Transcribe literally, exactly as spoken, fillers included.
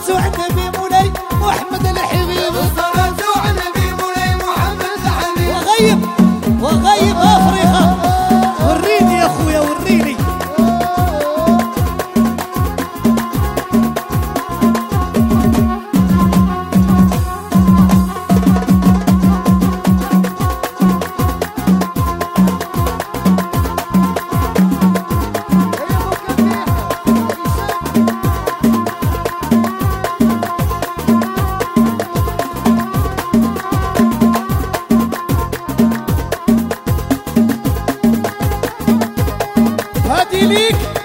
على النبي مولاي محمد الحبيب، الصلاة على النبي مولاي محمد الحبيب. وغيب وغيب افريقيا، وريني يا اخويا وريني. هادي ليك